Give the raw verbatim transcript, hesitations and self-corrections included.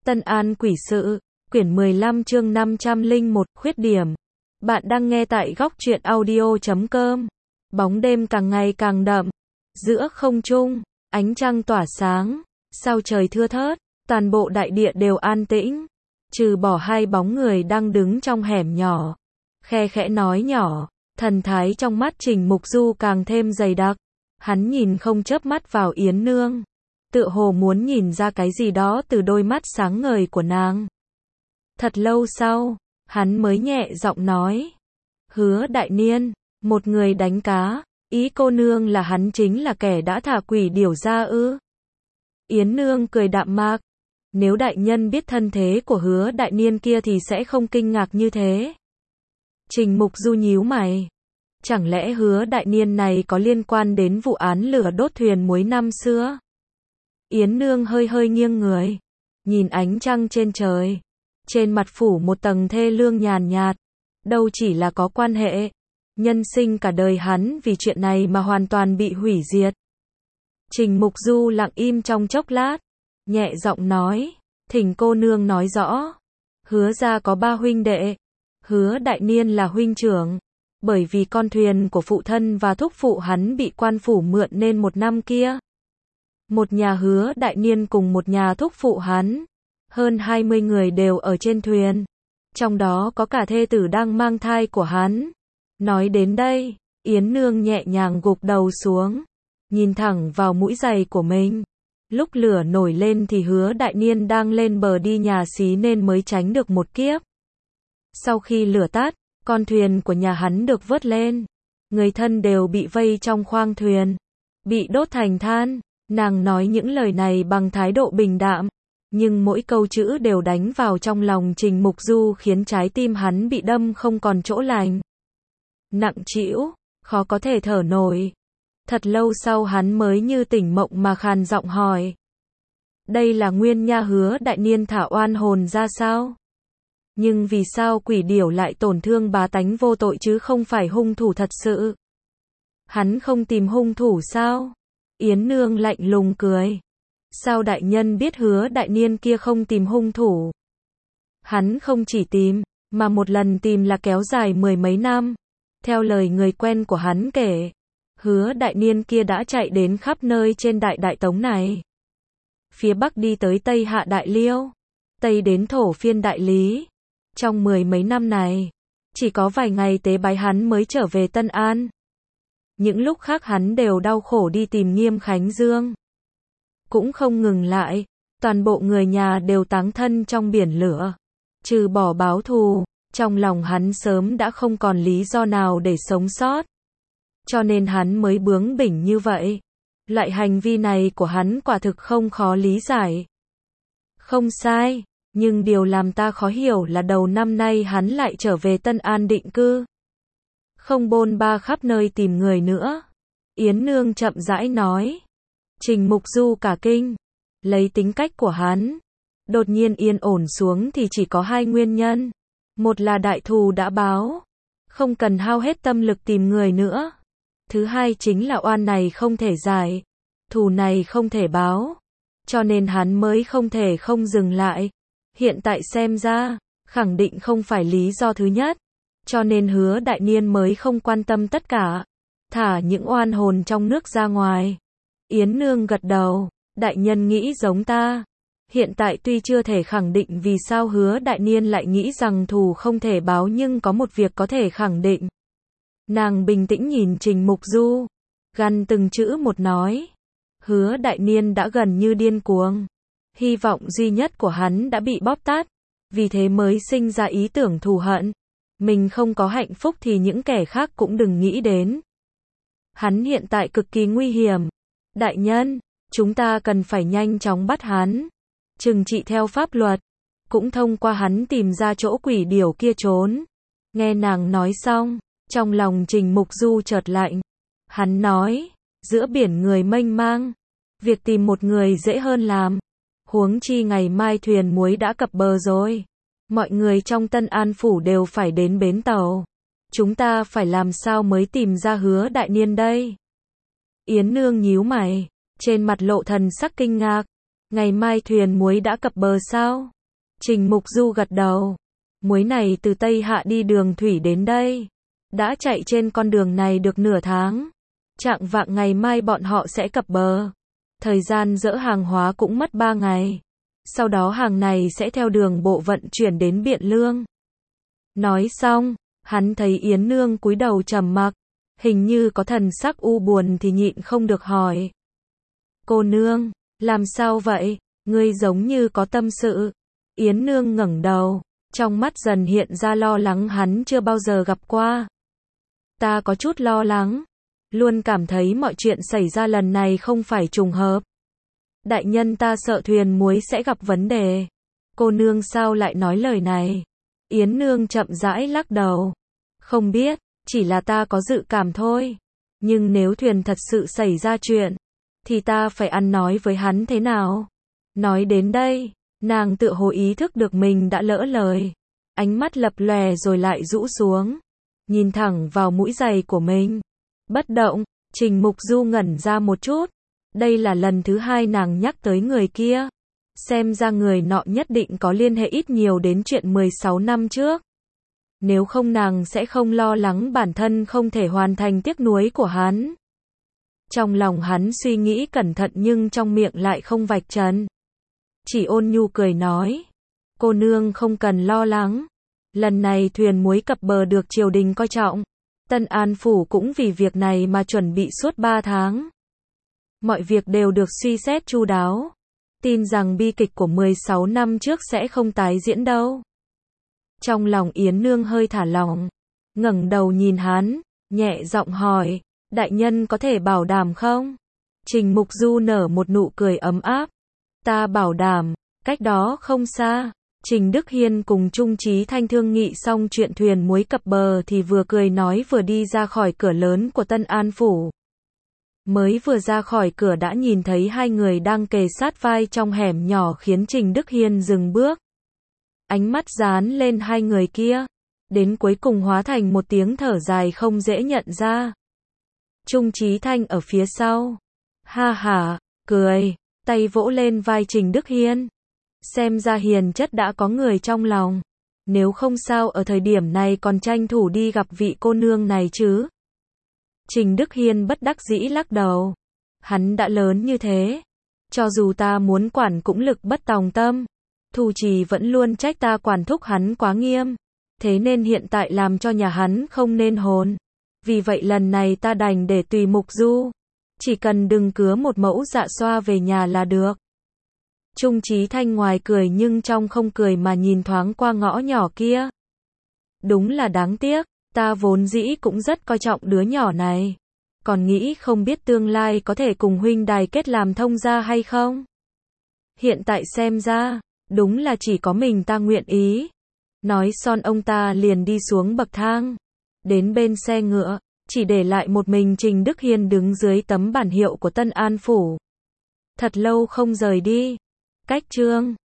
Tân An Quỷ Sự, quyển mười lăm chương năm trăm lẻ một, khuyết điểm. Bạn đang nghe tại góc truyện audio chấm com. Bóng đêm càng ngày càng đậm. Giữa không trung, ánh trăng tỏa sáng. Sao trời thưa thớt, toàn bộ đại địa đều an tĩnh. Trừ bỏ hai bóng người đang đứng trong hẻm nhỏ. Khe khẽ nói nhỏ, thần thái trong mắt Trình Mục Du càng thêm dày đặc. Hắn nhìn không chớp mắt vào Yến Nương. Tựa hồ muốn nhìn ra cái gì đó từ đôi mắt sáng ngời của nàng. Thật lâu sau, hắn mới nhẹ giọng nói. Hứa Đại Niên, một người đánh cá, ý cô nương là hắn chính là kẻ đã thả quỷ điểu ra ư? Yến Nương cười đạm mạc. Nếu đại nhân biết thân thế của Hứa Đại Niên kia thì sẽ không kinh ngạc như thế. Trình Mục Du nhíu mày. Chẳng lẽ Hứa Đại Niên này có liên quan đến vụ án lửa đốt thuyền muối năm xưa? Yến Nương hơi hơi nghiêng người, nhìn ánh trăng trên trời, trên mặt phủ một tầng thê lương nhàn nhạt, đâu chỉ là có quan hệ, nhân sinh cả đời hắn vì chuyện này mà hoàn toàn bị hủy diệt. Trình Mục Du lặng im trong chốc lát, nhẹ giọng nói, thỉnh cô nương nói rõ. Hứa gia có ba huynh đệ, Hứa Đại Niên là huynh trưởng, bởi vì con thuyền của phụ thân và thúc phụ hắn bị quan phủ mượn nên một năm kia. Một nhà Hứa Đại Niên cùng một nhà thúc phụ hắn, hơn hai mươi người đều ở trên thuyền, trong đó có cả thê tử đang mang thai của hắn. Nói đến đây, Yến Nương nhẹ nhàng gục đầu xuống, nhìn thẳng vào mũi giày của mình. Lúc lửa nổi lên thì Hứa Đại Niên đang lên bờ đi nhà xí nên mới tránh được một kiếp. Sau khi lửa tắt, con thuyền của nhà hắn được vớt lên, người thân đều bị vây trong khoang thuyền, bị đốt thành than. Nàng nói những lời này bằng thái độ bình đạm, nhưng mỗi câu chữ đều đánh vào trong lòng Trình Mục Du khiến trái tim hắn bị đâm không còn chỗ lành. Nặng trĩu, khó có thể thở nổi. Thật lâu sau hắn mới như tỉnh mộng mà khàn giọng hỏi. Đây là nguyên nha Hứa Đại Niên thả oan hồn ra sao? Nhưng vì sao quỷ điểu lại tổn thương bá tánh vô tội chứ không phải hung thủ thật sự? Hắn không tìm hung thủ sao? Yến Nương lạnh lùng cười. Sao đại nhân biết Hứa Đại Niên kia không tìm hung thủ? Hắn không chỉ tìm, mà một lần tìm là kéo dài mười mấy năm. Theo lời người quen của hắn kể, Hứa Đại Niên kia đã chạy đến khắp nơi trên đại đại tống này. Phía Bắc đi tới Tây hạ Đại Liêu, Tây đến Thổ Phiên Đại Lý. Trong mười mấy năm này, chỉ có vài ngày tế bái hắn mới trở về Tân An. Những lúc khác hắn đều đau khổ đi tìm Nghiêm Khánh Dương. Cũng không ngừng lại, toàn bộ người nhà đều táng thân trong biển lửa. Trừ bỏ báo thù, trong lòng hắn sớm đã không còn lý do nào để sống sót. Cho nên hắn mới bướng bỉnh như vậy. Loại hành vi này của hắn quả thực không khó lý giải. Không sai, nhưng điều làm ta khó hiểu là đầu năm nay hắn lại trở về Tân An định cư. Không bôn ba khắp nơi tìm người nữa. Yến Nương chậm rãi nói. Trình Mục Du cả kinh. Lấy tính cách của hắn, đột nhiên yên ổn xuống thì chỉ có hai nguyên nhân. Một là đại thù đã báo, không cần hao hết tâm lực tìm người nữa. Thứ hai chính là oan này không thể giải, thù này không thể báo. Cho nên hắn mới không thể không dừng lại. Hiện tại xem ra, khẳng định không phải lý do thứ nhất. Cho nên Hứa Đại Niên mới không quan tâm tất cả, thả những oan hồn trong nước ra ngoài. Yến Nương gật đầu, đại nhân nghĩ giống ta. Hiện tại tuy chưa thể khẳng định vì sao Hứa Đại Niên lại nghĩ rằng thù không thể báo, nhưng có một việc có thể khẳng định. Nàng bình tĩnh nhìn Trình Mục Du, gằn từng chữ một nói. Hứa Đại Niên đã gần như điên cuồng. Hy vọng duy nhất của hắn đã bị bóp tát, vì thế mới sinh ra ý tưởng thù hận. Mình không có hạnh phúc thì những kẻ khác cũng đừng nghĩ đến. Hắn hiện tại cực kỳ nguy hiểm. Đại nhân, chúng ta cần phải nhanh chóng bắt hắn, trừng trị theo pháp luật, cũng thông qua hắn tìm ra chỗ quỷ điểu kia trốn. Nghe nàng nói xong, trong lòng Trình Mục Du chợt lạnh. Hắn nói, giữa biển người mênh mang, việc tìm một người dễ hơn làm. Huống chi ngày mai thuyền muối đã cập bờ rồi. Mọi người trong Tân An Phủ đều phải đến bến tàu. Chúng ta phải làm sao mới tìm ra Hứa Đại Niên đây? Yến Nương nhíu mày, trên mặt lộ thần sắc kinh ngạc. Ngày mai thuyền muối đã cập bờ sao? Trình Mục Du gật đầu. Muối này từ Tây Hạ đi đường thủy đến đây. Đã chạy trên con đường này được nửa tháng. Chạng vạng ngày mai bọn họ sẽ cập bờ. Thời gian dỡ hàng hóa cũng mất ba ngày. Sau đó hàng này sẽ theo đường bộ vận chuyển đến Biện Lương. Nói xong, hắn thấy Yến Nương cúi đầu trầm mặc, hình như có thần sắc u buồn thì nhịn không được hỏi. Cô nương, làm sao vậy? Ngươi giống như có tâm sự. Yến Nương ngẩng đầu, trong mắt dần hiện ra lo lắng hắn chưa bao giờ gặp qua. Ta có chút lo lắng, luôn cảm thấy mọi chuyện xảy ra lần này không phải trùng hợp. Đại nhân ta sợ thuyền muối sẽ gặp vấn đề. Cô nương sao lại nói lời này? Yến Nương chậm rãi lắc đầu. Không biết, chỉ là ta có dự cảm thôi. Nhưng nếu thuyền thật sự xảy ra chuyện, thì ta phải ăn nói với hắn thế nào? Nói đến đây, nàng tự hồ ý thức được mình đã lỡ lời. Ánh mắt lập lòe rồi lại rũ xuống. Nhìn thẳng vào mũi giày của mình. Bất động, Trình Mục Du ngẩn ra một chút. Đây là lần thứ hai nàng nhắc tới người kia. Xem ra người nọ nhất định có liên hệ ít nhiều đến chuyện mười sáu năm trước. Nếu không nàng sẽ không lo lắng bản thân không thể hoàn thành tiếc nuối của hắn. Trong lòng hắn suy nghĩ cẩn thận nhưng trong miệng lại không vạch trần. Chỉ ôn nhu cười nói. Cô nương không cần lo lắng. Lần này thuyền muối cập bờ được triều đình coi trọng. Tân An Phủ cũng vì việc này mà chuẩn bị suốt ba tháng. Mọi việc đều được suy xét chu đáo. Tin rằng bi kịch của mười sáu năm trước sẽ không tái diễn đâu. Trong lòng Yến Nương hơi thả lỏng, ngẩng đầu nhìn hắn, nhẹ giọng hỏi, đại nhân có thể bảo đảm không? Trình Mục Du nở một nụ cười ấm áp. Ta bảo đảm, cách đó không xa. Trình Đức Hiên cùng Trung Chí Thanh thương nghị xong chuyện thuyền muối cập bờ thì vừa cười nói vừa đi ra khỏi cửa lớn của Tân An Phủ. Mới vừa ra khỏi cửa đã nhìn thấy hai người đang kề sát vai trong hẻm nhỏ khiến Trình Đức Hiên dừng bước. Ánh mắt dán lên hai người kia, đến cuối cùng hóa thành một tiếng thở dài không dễ nhận ra. Trung Chí Thanh ở phía sau. Ha ha, cười, tay vỗ lên vai Trình Đức Hiên. Xem ra hiền chất đã có người trong lòng. Nếu không sao ở thời điểm này còn tranh thủ đi gặp vị cô nương này chứ. Trình Đức Hiên bất đắc dĩ lắc đầu. Hắn đã lớn như thế. Cho dù ta muốn quản cũng lực bất tòng tâm. Thu Trì vẫn luôn trách ta quản thúc hắn quá nghiêm. Thế nên hiện tại làm cho nhà hắn không nên hồn. Vì vậy lần này ta đành để tùy Mục Du. Chỉ cần đừng cứa một mẫu dạ xoa về nhà là được. Trung Chí Thanh ngoài cười nhưng trong không cười mà nhìn thoáng qua ngõ nhỏ kia. Đúng là đáng tiếc, ta vốn dĩ cũng rất coi trọng đứa nhỏ này. Còn nghĩ không biết tương lai có thể cùng huynh đài kết làm thông gia hay không. Hiện tại xem ra, đúng là chỉ có mình ta nguyện ý. Nói xong ông ta liền đi xuống bậc thang. Đến bên xe ngựa, chỉ để lại một mình Trình Đức Hiên đứng dưới tấm bản hiệu của Tân An Phủ. Thật lâu không rời đi. Cách chương